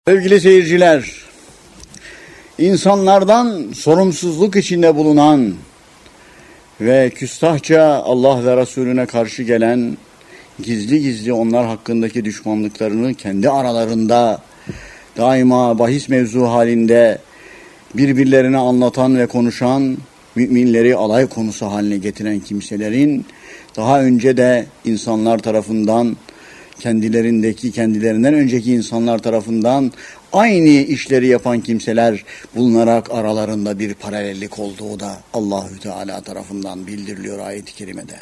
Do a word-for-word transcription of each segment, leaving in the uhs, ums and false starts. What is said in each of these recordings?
Sevgili seyirciler, insanlardan sorumsuzluk içinde bulunan ve küstahça Allah ve Resulüne karşı gelen, gizli gizli onlar hakkındaki düşmanlıklarını kendi aralarında daima bahis mevzu halinde birbirlerine anlatan ve konuşan, müminleri alay konusu haline getiren kimselerin daha önce de insanlar tarafından, kendilerindeki, kendilerinden önceki insanlar tarafından aynı işleri yapan kimseler bulunarak aralarında bir paralellik olduğu da Allahü Teala tarafından bildiriliyor ayet-i kerimede.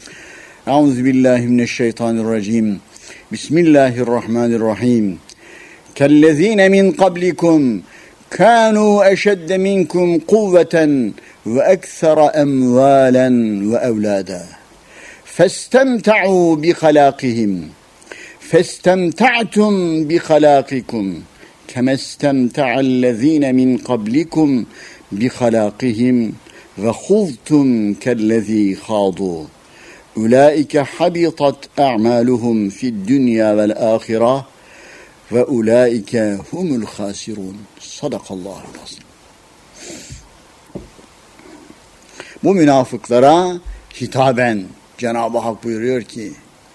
Euzubillahimineşşeytanirracim. Bismillahirrahmanirrahim. Kellezine min qablikum kanu eşedde minkum kuvveten ve eksera emvalen ve evlada. Festemta'u bi halakihim. فَاسْتَمْتَعْتُمْ بِخَلَاقِكُمْ كَمَا اسْتَمْتَعَ الَّذ۪ينَ مِنْ قَبْلِكُمْ بِخَلَاقِهِمْ وَخُذْتُمْ كَالَّذ۪ي خَاضُوا اُولَٰئِكَ حَبِطَتْ اَعْمَالُهُمْ فِي الدُّنْيَا وَالْآخِرَةِ وَاُولَٰئِكَ هُمُ الْخَاسِرُونَ. Sadakallahu lazım. Bu münafıklara hitaben Cenab-ı Hak buyuruyor ki,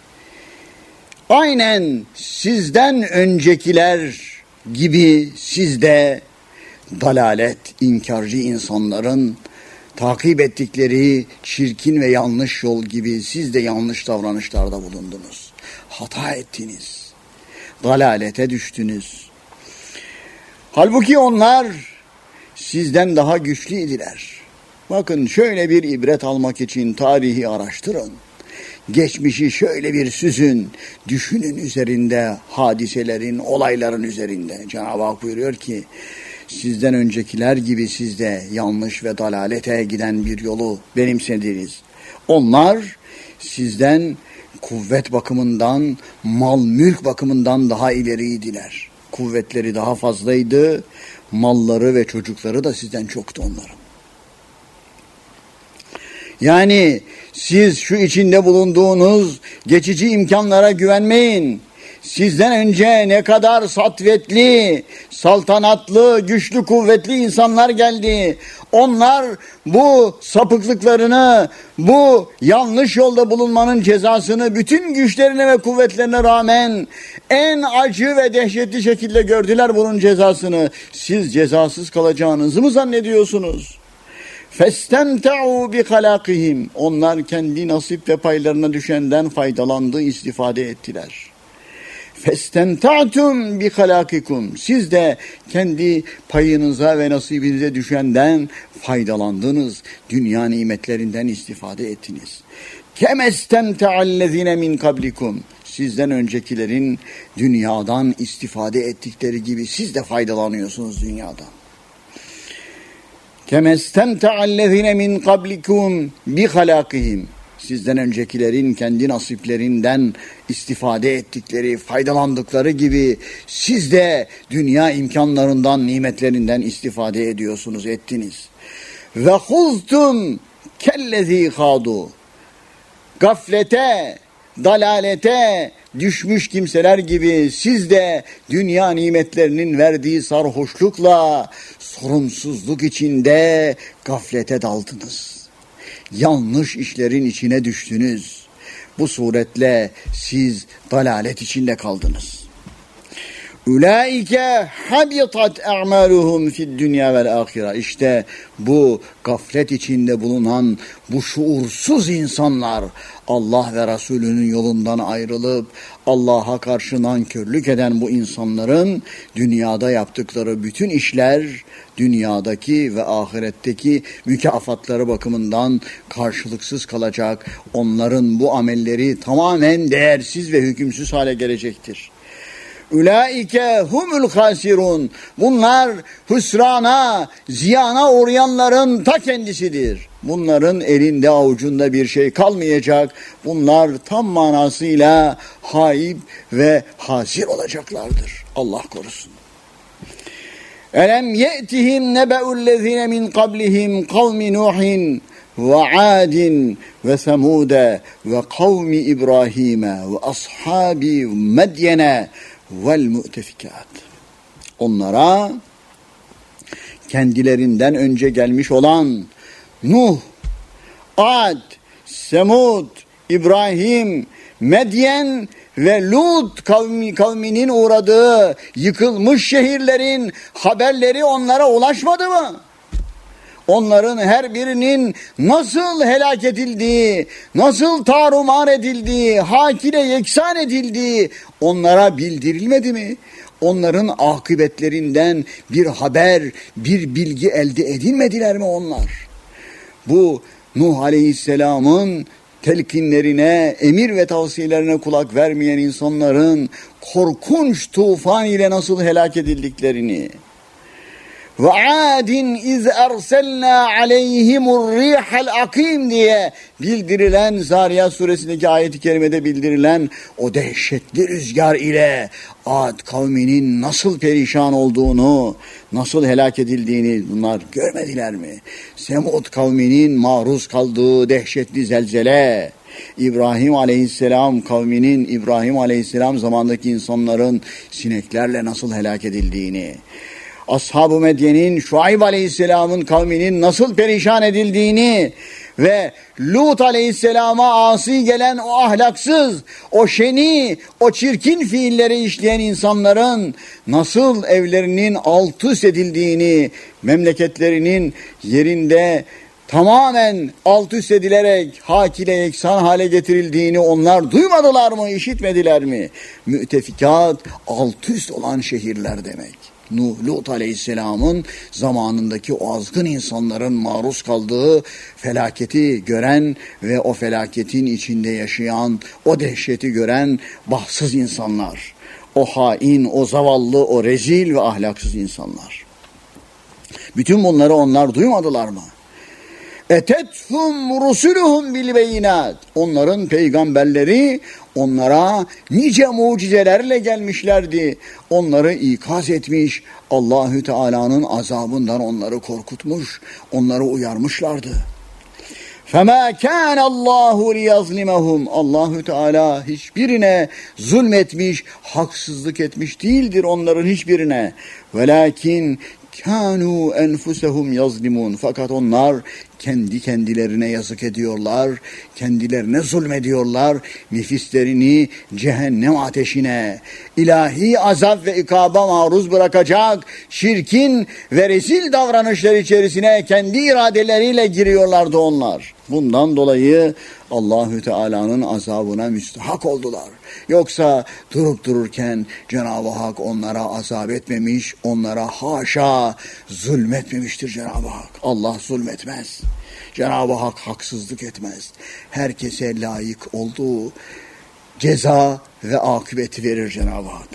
aynen sizden öncekiler gibi siz de dalalet, inkarcı insanların takip ettikleri çirkin ve yanlış yol gibi siz de yanlış davranışlarda bulundunuz. Hata ettiniz. Dalalete düştünüz. Halbuki onlar sizden daha güçlüydüler. Bakın, şöyle bir ibret almak için tarihi araştırın. Geçmişi şöyle bir süzün, düşünün üzerinde, hadiselerin, olayların üzerinde. Cenab-ı Hak buyuruyor ki, sizden öncekiler gibi siz de yanlış ve dalalete giden bir yolu benimsediniz. Onlar sizden kuvvet bakımından, mal mülk bakımından daha ileriydiler. Kuvvetleri daha fazlaydı, malları ve çocukları da sizden çoktu onların. Yani siz şu içinde bulunduğunuz geçici imkanlara güvenmeyin. Sizden önce ne kadar satvetli, saltanatlı, güçlü, kuvvetli insanlar geldi. Onlar bu sapıklıklarını, bu yanlış yolda bulunmanın cezasını bütün güçlerine ve kuvvetlerine rağmen en acı ve dehşetli şekilde gördüler bunun cezasını. Siz cezasız kalacağınızı mı zannediyorsunuz? فَاسْتَمْتَعُوا بِخَلَاقِهِمْ. Onlar kendi nasip ve paylarına düşenden faydalandı, istifade ettiler. فَاسْتَمْتَعْتُمْ بِخَلَاقِكُمْ. Siz de kendi payınıza ve nasibinize düşenden faydalandınız. Dünya nimetlerinden istifade ettiniz. كَمَا اسْتَمْتَعَ الَّذ۪ينَ مِنْ قَبْلِكُمْ. Sizden öncekilerin dünyadan istifade ettikleri gibi siz de faydalanıyorsunuz dünyadan. كَمَسْتَمْتَعَ الَّذ۪ينَ مِنْ قَبْلِكُمْ بِخَلَاقِهِمْ. Sizden öncekilerin kendi nasiplerinden istifade ettikleri, faydalandıkları gibi siz de dünya imkanlarından, nimetlerinden istifade ediyorsunuz, ettiniz. وَخُذْتُمْ كَالَّذ۪ي خَاضُوا. Gaflete, dalalete düşmüş kimseler gibi siz de dünya nimetlerinin verdiği sarhoşlukla, sorumsuzluk içinde gaflete daldınız. Yanlış işlerin içine düştünüz. Bu suretle siz dalalet içinde kaldınız. Ulaike habitat a'maluhum fid dunya vel ahire. İşte bu gaflet içinde bulunan bu şuursuz insanlar, Allah ve Resulünün yolundan ayrılıp Allah'a karşı nankörlük eden bu insanların dünyada yaptıkları bütün işler dünyadaki ve ahiretteki mükafatları bakımından karşılıksız kalacak. Onların bu amelleri tamamen değersiz ve hükümsüz hale gelecektir. Ulaike humul hasirun. Bunlar hüsrana, ziyana uğrayanların ta kendisidir. Bunların elinde avucunda bir şey kalmayacak. Bunlar tam manasıyla haib ve hasir olacaklardır. Allah korusun. Elem ye'tihim nebe'ullezine min qablihim kavmi Nuhin ve Adin ve Semude ve kavmi İbrahim'e ve ashabi Medyene vel mu'tefikat. onlara kendilerinden önce gelmiş olan Nuh, Ad, Semud, İbrahim, Medyen ve Lut kavmi, kavminin uğradığı yıkılmış şehirlerin haberleri onlara ulaşmadı mı? Onların her birinin nasıl helak edildiği, nasıl tarumar edildiği, hak ile yeksan edildiği onlara bildirilmedi mi? Onların akıbetlerinden bir haber, bir bilgi elde edilmediler mi onlar? Bu Nuh Aleyhisselam'ın telkinlerine, emir ve tavsiyelerine kulak vermeyen insanların korkunç tufan ile nasıl helak edildiklerini ve adin iz erselna aleyhimur rihal akim diye bildirilen Zariyat suresindeki ayet-i kerimede bildirilen o dehşetli rüzgar ile Ad kavminin nasıl perişan olduğunu, nasıl helak edildiğini bunlar görmediler mi? Semud kavminin maruz kaldığı dehşetli zelzele, İbrahim Aleyhisselam kavminin, İbrahim Aleyhisselam zamandaki insanların sineklerle nasıl helak edildiğini, Ashab-ı Medyen'in, Şuayb Aleyhisselam'ın kavminin nasıl perişan edildiğini ve Lut Aleyhisselam'a asi gelen o ahlaksız, o şeni, o çirkin fiilleri işleyen insanların nasıl evlerinin alt üst edildiğini, memleketlerinin yerinde tamamen alt üst edilerek hak ile yeksan hale getirildiğini onlar duymadılar mı, işitmediler mi? Mütefikat alt üst olan şehirler demek. Nuh, Lut Aleyhisselam'ın zamanındaki o azgın insanların maruz kaldığı felaketi gören ve o felaketin içinde yaşayan, o dehşeti gören bahtsız insanlar. O hain, o zavallı, o rezil ve ahlaksız insanlar. Bütün bunları onlar duymadılar mı? Etethum rusuluhum bil beyinat. Onların peygamberleri onlara nice mucizelerle gelmişlerdi. Onları ikaz etmiş, Allahü Teala'nın azabından onları korkutmuş, onları uyarmışlardı. فَمَا كَانَ اللّٰهُ لِيَظْلِمَهُمْ. Allahü Teala hiçbirine zulmetmiş, haksızlık etmiş değildir onların hiçbirine. وَلَكِنْ kânû enfusehum yazlimun. Fakat onlar kendi kendilerine yazık ediyorlar, kendilerine zulmediyorlar, nefislerini cehennem ateşine, ilahi azap ve ikaba maruz bırakacak şirkin ve rezil davranışlar içerisine kendi iradeleriyle giriyorlardı onlar. Bundan dolayı Allahü Teala'nın azabına müstahak oldular. Yoksa durup dururken Cenab-ı Hak onlara azap etmemiş, onlara haşa zulmetmemiştir Cenab-ı Hak. Allah zulmetmez. Cenab-ı Hak haksızlık etmez. Herkese layık olduğu ceza ve akıbeti verir Cenab-ı Hak.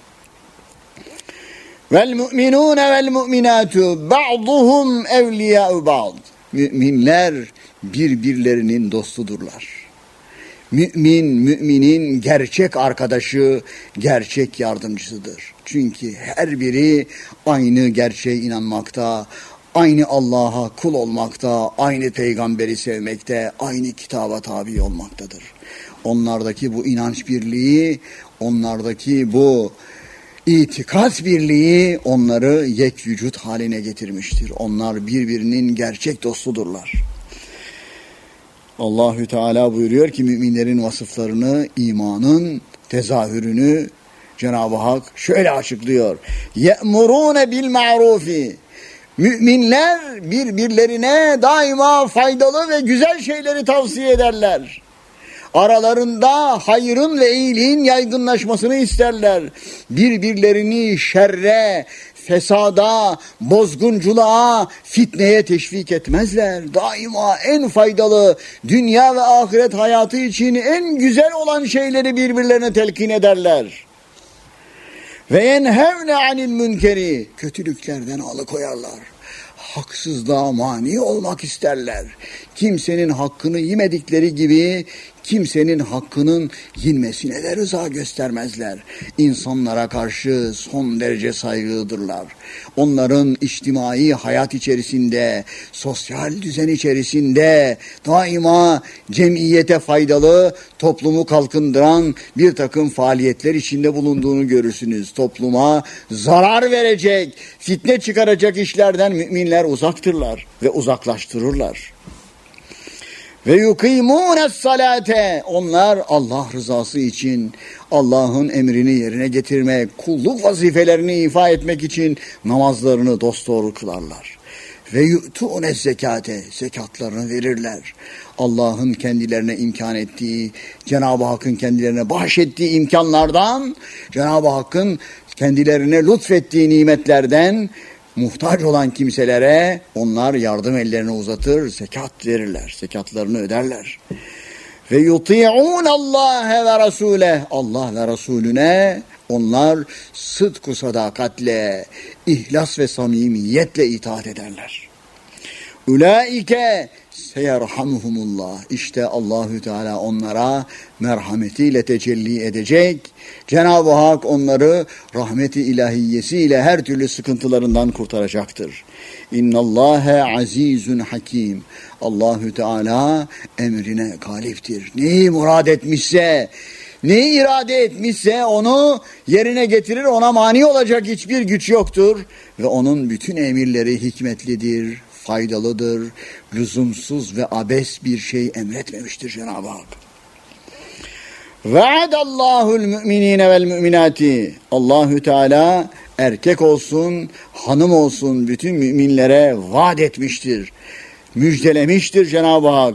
Vel mu'minûne vel mu'minâtu ba'duhum evliyâ'u ba'd. Müminler birbirlerinin dostudurlar. Mümin, müminin gerçek arkadaşı, gerçek yardımcısıdır. Çünkü her biri aynı gerçeğe inanmakta, aynı Allah'a kul olmakta, aynı peygamberi sevmekte, aynı kitaba tabi olmaktadır. Onlardaki bu inanç birliği, onlardaki bu İtikat birliği onları yek vücut haline getirmiştir. Onlar birbirinin gerçek dostudurlar. Allahü Teala buyuruyor ki müminlerin vasıflarını, imanın tezahürünü Cenab-ı Hak şöyle açıklıyor. Ye'murûne bil ma'rufi. Müminler birbirlerine daima faydalı ve güzel şeyleri tavsiye ederler. Aralarında hayrın ve iyiliğin yaygınlaşmasını isterler. Birbirlerini şerre, fesada, bozgunculuğa, fitneye teşvik etmezler. Daima en faydalı, dünya ve ahiret hayatı için en güzel olan şeyleri birbirlerine telkin ederler. Ve yenhevne anil münkeri. Kötülüklerden alıkoyarlar. Haksızlığa mani olmak isterler. Kimsenin hakkını yemedikleri gibi kimsenin hakkının yenmesine de rıza göstermezler. İnsanlara karşı son derece saygılıdırlar. Onların içtimai hayat içerisinde, sosyal düzen içerisinde daima cemiyete faydalı, toplumu kalkındıran bir takım faaliyetler içinde bulunduğunu görürsünüz. Topluma zarar verecek, fitne çıkaracak işlerden müminler uzaktırlar ve uzaklaştırırlar. Ve yukimûnes salate, onlar Allah rızası için Allah'ın emrini yerine getirmek, kulluk vazifelerini ifa etmek için namazlarını dosdoğru kılarlar. Ve yu'tûnes zekate, zekatlarını verirler. Allah'ın kendilerine imkan ettiği, Cenab-ı Hakk'ın kendilerine bahşettiği imkanlardan, Cenab-ı Hakk'ın kendilerine lütfettiği nimetlerden muhtaç olan kimselere onlar yardım ellerini uzatır, zekat verirler, zekatlarını öderler. Ve yuti'un Allah ve Resuleh, Allah ve Resulüne onlar sıdk-ı sadakatle, ihlas ve samimiyetle itaat ederler. Ulaike seyerhamuhumullah, işte Allahü Teala onlara merhametiyle tecelli edecek. Cenab-ı Hak onları rahmeti ilahiyesiyle her türlü sıkıntılarından kurtaracaktır. İnnallâhe azîzun hakim. Allahü Teala emrine galiptir. Neyi murad etmişse, neyi irade etmişse onu yerine getirir, ona mani olacak hiçbir güç yoktur. Ve onun bütün emirleri hikmetlidir, faydalıdır, lüzumsuz ve abes bir şey emretmemiştir Cenab-ı Hak. Ve'adallahu'l müminine vel müminati. Allahü Teala erkek olsun, hanım olsun bütün müminlere vaat etmiştir. Müjdelemiştir Cenab-ı Hak.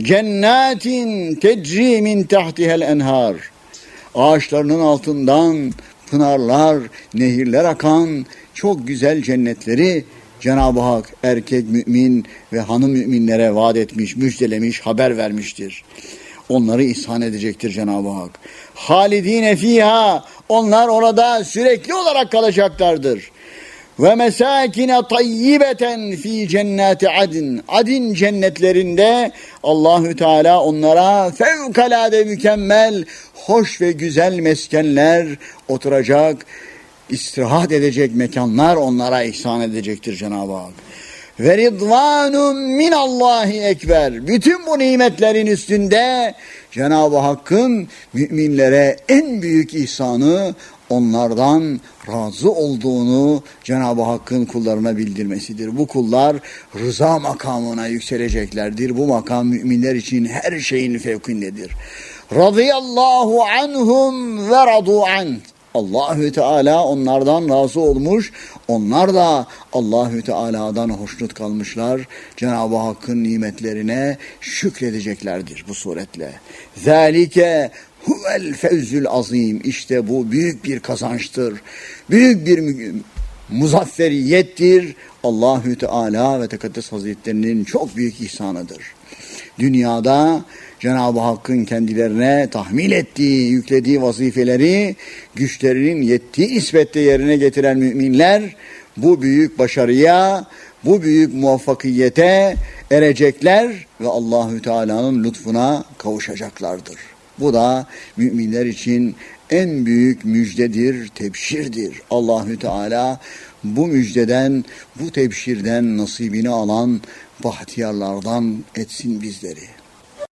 Cennetin tecri min tahtihel enhar. Ağaçlarının altından pınarlar, nehirler akan çok güzel cennetleri Cenab-ı Hak erkek mümin ve hanım müminlere vaat etmiş, müjdelemiş, haber vermiştir. Onları ihsan edecektir Cenab-ı Hak. Halidine fiha, onlar orada sürekli olarak kalacaklardır. Ve mesakine tayyibeten fi cennati adin. Adin cennetlerinde Allahü Teala onlara fevkalade mükemmel, hoş ve güzel meskenler, oturacak, istirahat edecek mekanlar onlara ihsan edecektir Cenab-ı Hak. Ve ridvanun minallahi ekber. Bütün bu nimetlerin üstünde Cenab-ı Hakk'ın müminlere en büyük ihsanı onlardan razı olduğunu Cenab-ı Hakk'ın kullarına bildirmesidir. Bu kullar rıza makamına yükseleceklerdir. Bu makam müminler için her şeyin fevkindedir. Radıyallahu anhum ve radu an. Allahü Teala onlardan razı olmuş, onlar da Allahü Teala'dan hoşnut kalmışlar. Cenab-ı Hakk'ın nimetlerine şükredeceklerdir bu suretle. Zalike huvel fevzül azim. İşte bu büyük bir kazançtır. Büyük bir muzafferiyettir. Allahü Teala ve Tekaddes Hazretlerinin çok büyük ihsanıdır. Dünyada Cenab-ı Hakk'ın kendilerine tahmil ettiği, yüklediği vazifeleri güçlerinin yettiği nispette yerine getiren müminler bu büyük başarıya, bu büyük muvaffakiyete erecekler ve Allahü Teala'nın lütfuna kavuşacaklardır. Bu da müminler için en büyük müjdedir, tebşirdir. Allahü Teala bu müjdeden, bu tebşirden nasibini alan bahtiyarlardan etsin bizleri.